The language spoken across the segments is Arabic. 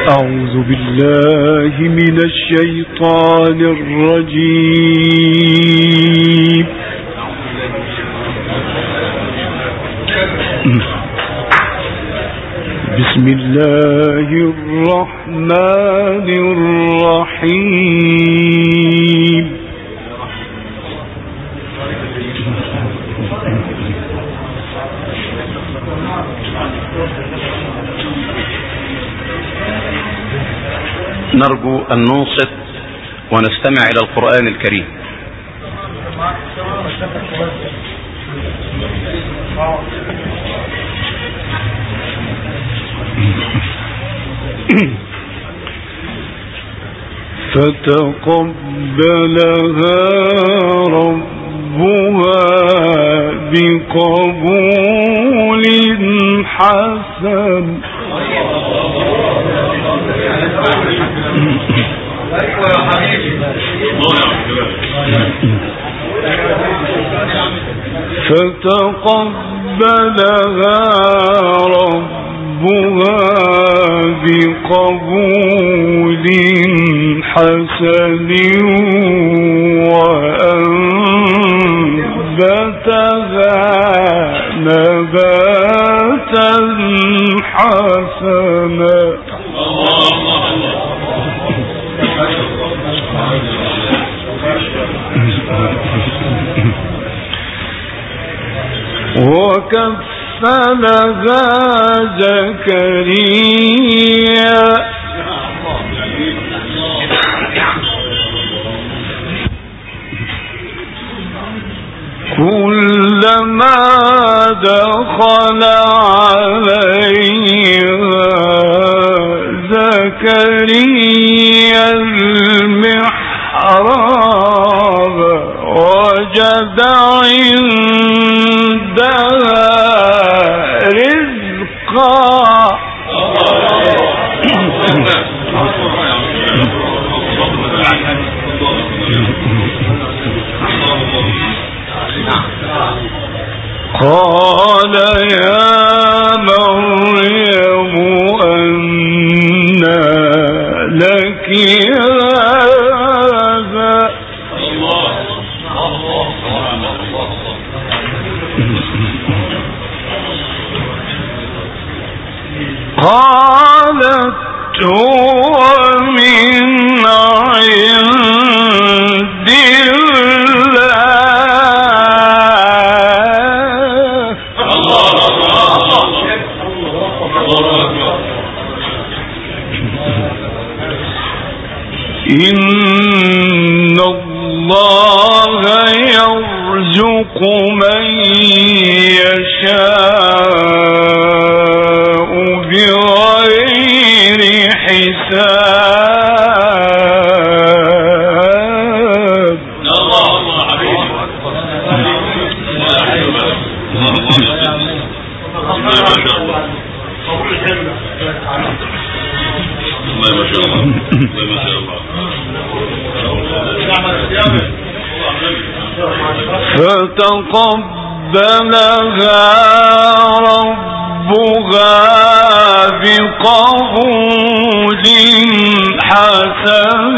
أعوذ بالله من الشيطان الرجيم. بسم الله الرحمن الرحيم. نرجو أن ننصت ونستمع إلى القرآن الكريم. فتقبلها ربها بقبول حسن. فتقبلها ربها بقبول حسن وأنبتها نباتا حسنا. وكفلها زكريا كلما دخل عليها زكريا المحراب وجد عندها رزقا. قال يا مريم أنى لك هذا. قالت هو من عند إن الله يرزق من يشاء بغير حساب. فتقبلها ربها بقبول حسن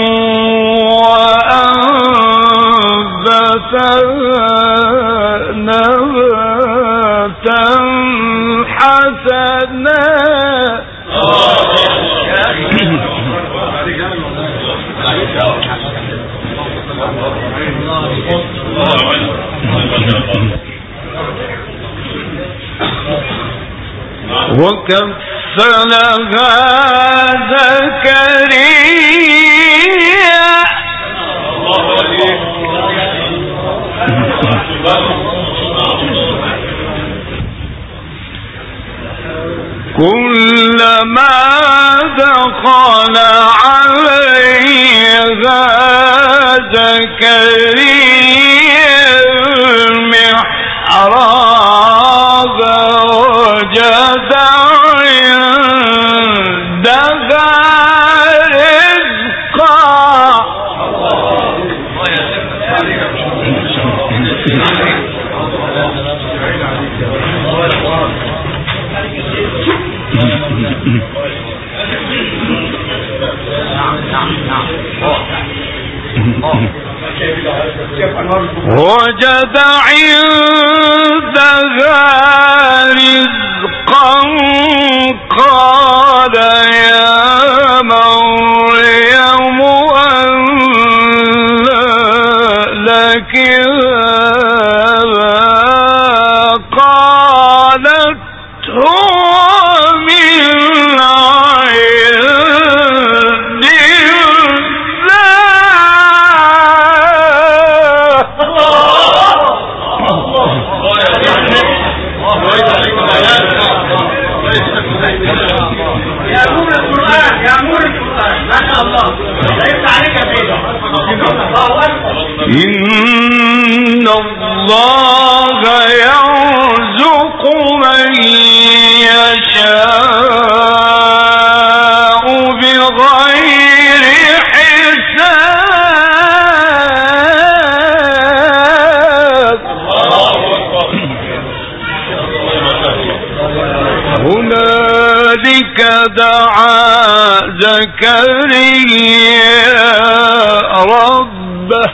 وأنبتها نباتا حسنا. وكفلها زكريا كلما دخل عليها زكريا المحراب وجد عندها رزقا. وجد عندها رزقا قال يا مريم أنى لك هذا قالت هو من عند إن الله يرزق من يشاء بغير حساب. هنالك دعا زكريا ربه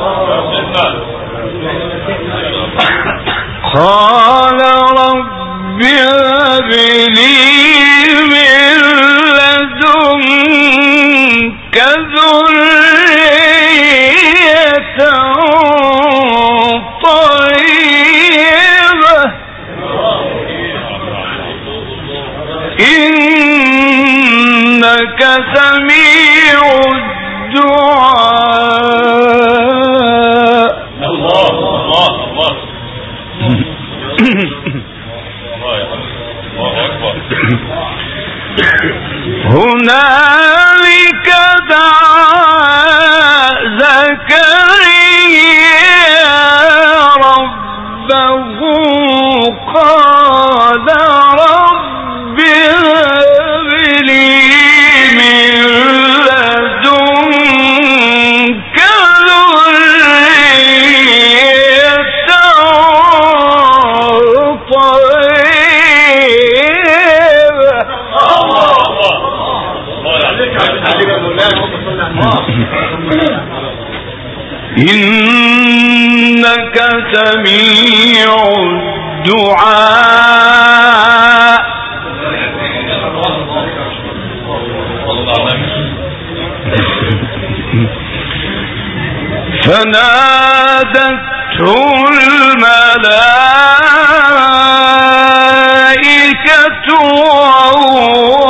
قال رب هب لي من لدنك ذرية طيبة إنك سميع الدعاء. هنالك دعا زكريا ربه قال رب هب لي من لدنك ذرية إنك سميع الدعاء. فنادته الملائكة وهو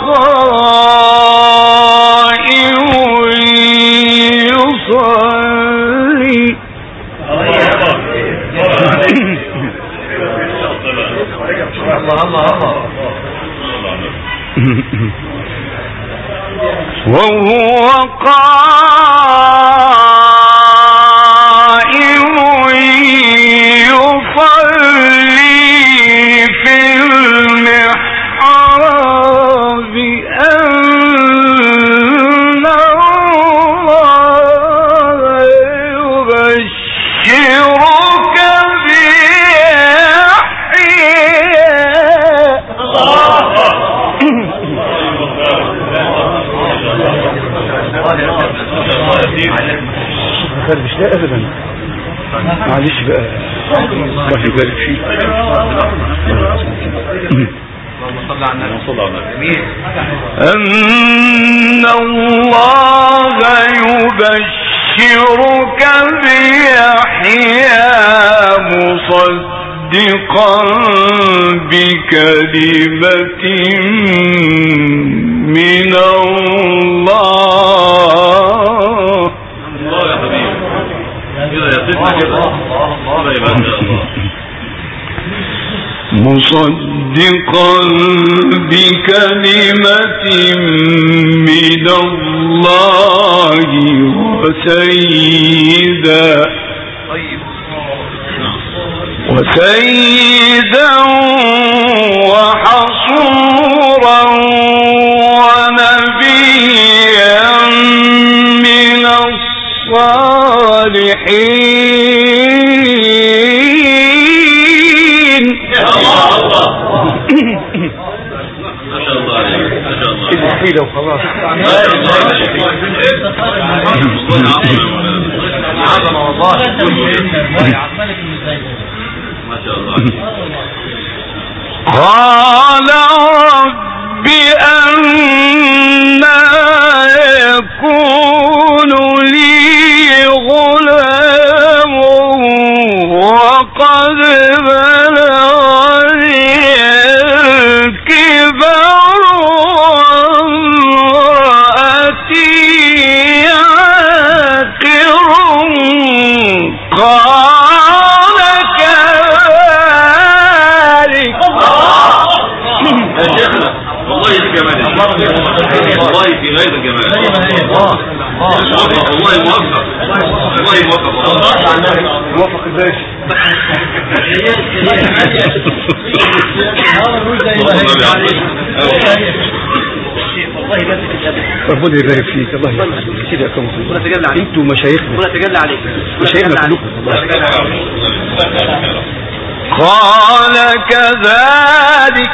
قائم يصلي وهو قائم يصلي في المحراب أن الله يبشرك مش لا ابدا معلش بقى الله يبارك فيك. أن الله يبشرك بيحيى مصدقا بكلمة من الله مصدقا بكلمة من الله وسيدا وحصورا ونبيا من الصالحين. ما شاء الله عليك، ما شاء الله. الفيلة وخلاص. عظمة والله. ما شاء الله. قال رب أنى يكون لي غلام وقد بلغني الكبر وامرأتي عاقر قال كذلك. يا شيخنا والله في جمال، والله في غير الجمال. والله موفق، والله موفق، موفق الباشا. ربنا يبارك فيك. الله يبارك فيك. انتوا مشايخنا، مشايخنا كلكم. قال كذلك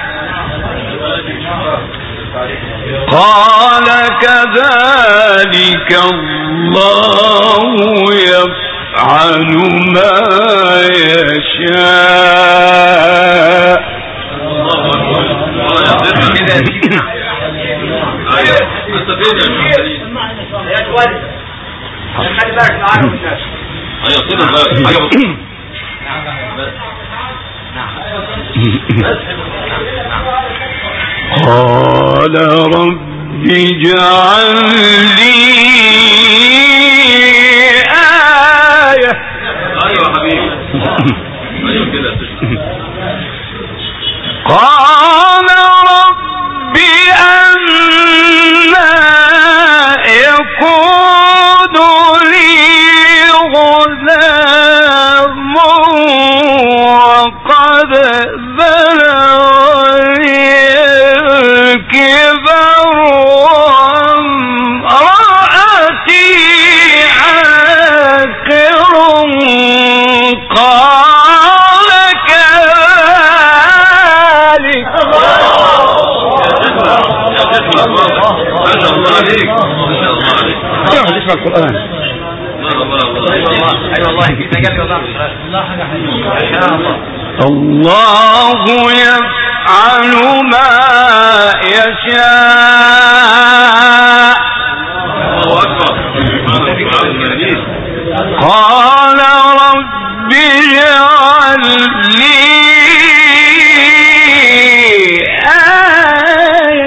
الله يفعل ما يشاء. قال رب اجعل لي آية. ايوه حبيبي، ايوه كده. قال رب أنى يكون لي غلام وقد بلغني الكبر وامرأتي عاقر قال كذلك. ما شاء الله عليك، ما شاء الله عليك. اقعد اسمع القرآن. الله يفعل ما يشاء. قال رب اجعل لي آية.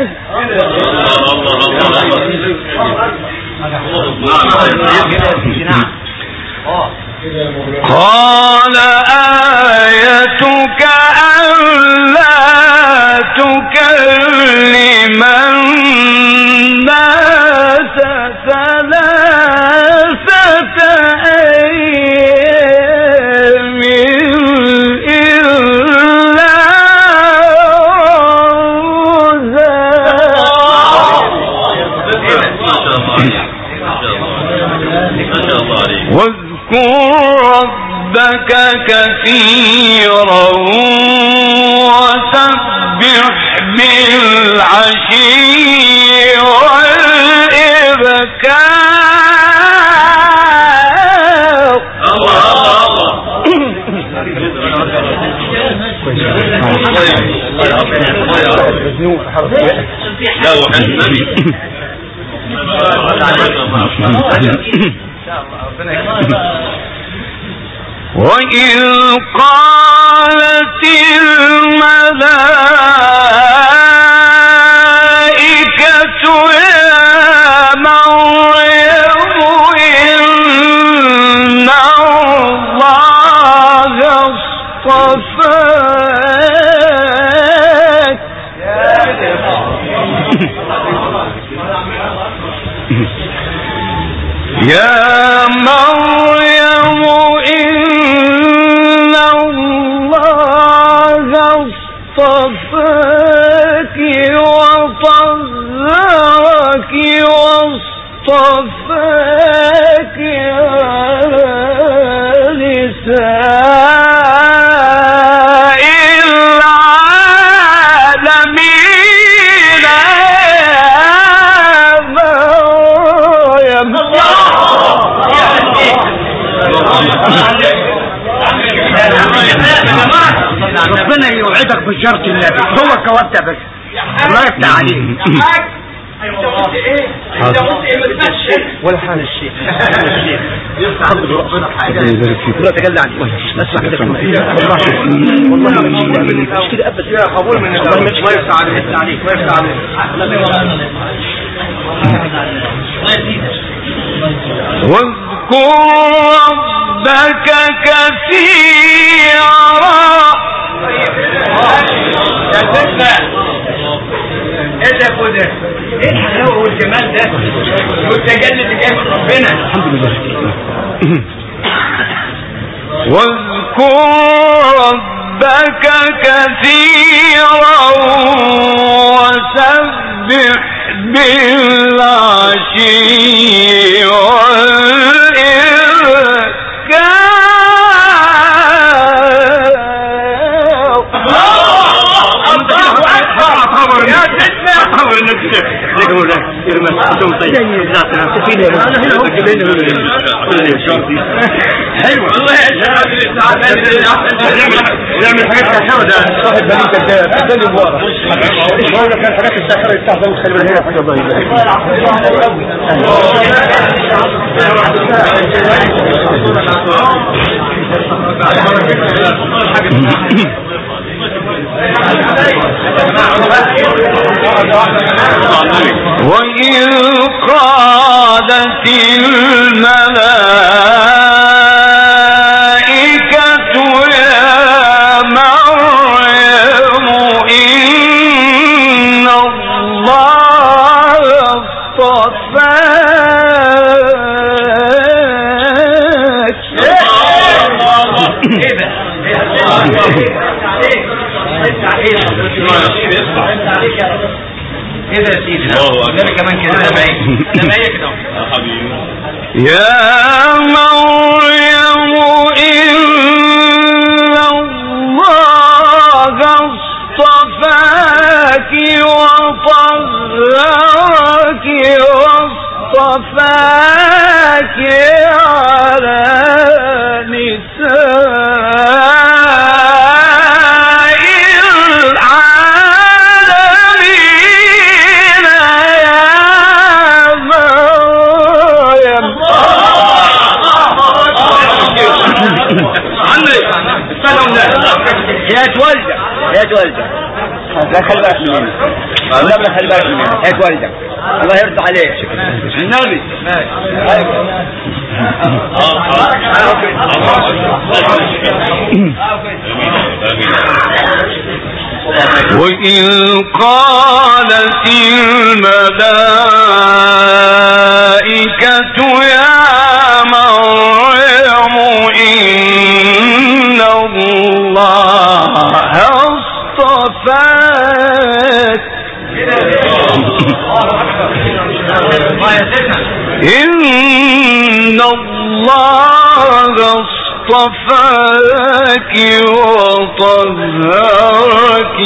قال آيتك ألا تكلم الناس ثلاثة أيام إلا واذكر ربك كثيرا وسبح بالعشي والإبكار. وإذ قالت الملائكة يا مريم إن الله اصطفاك يا مريم إن الله اصطفاك وطهرك واصطفاك على نساء العالمين. بقى وابدا بس. الله يفتح عليك. انت قلت ايه؟ انت قلت ايه؟ ما تنساش ولا حاجه. الشيخ يستحضر ربنا حاجه. لا تجلى عنك. اسمع كده والله مش كده ابدا. يا قبول من الله. ما يفتح عليك. ما يفتح عليك. واذكر ربك كثيرا. يا سيدنا ايه ده كده؟ ايه الحلاوه والجمال ده والتجلي اللي جاي من ربنا؟ الحمد لله. واذكر ربك كثيرا وسبح بالعشي حلوة الله نعمل حاجات كاشفة. ده صاحب بني كذاب ده اللي ورا ايش هو كان حاجات الساحرة يستحضر وخلي بالك حاجة وإذ قالت الملائكة يا مريم إن الله اصطفاك. كده يا سيدي انا كمان كده انا بعيد كده حبيبي. يا مريم إن الله اصطفاك وطهرك واصطفاك على نساء يا والدك لا خلي بالك مني. لا خلي بالك مني. يا والدك الله يرضى عليك النبي. وإذ قالت الملائكة يا مريم إن الله اصطفاك. إن الله اصطفاك وطهرك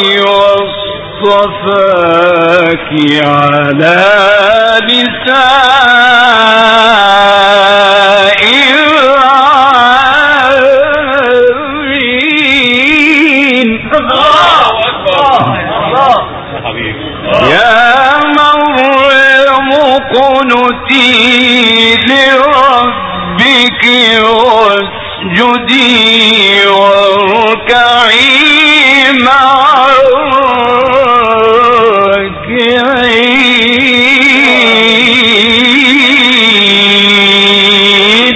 واصطفاك على نساء العالمين. يا مريم اقنتي لربك واسجدي واركعي مع الراكعين.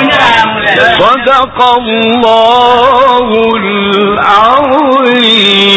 صدق الله العظيم.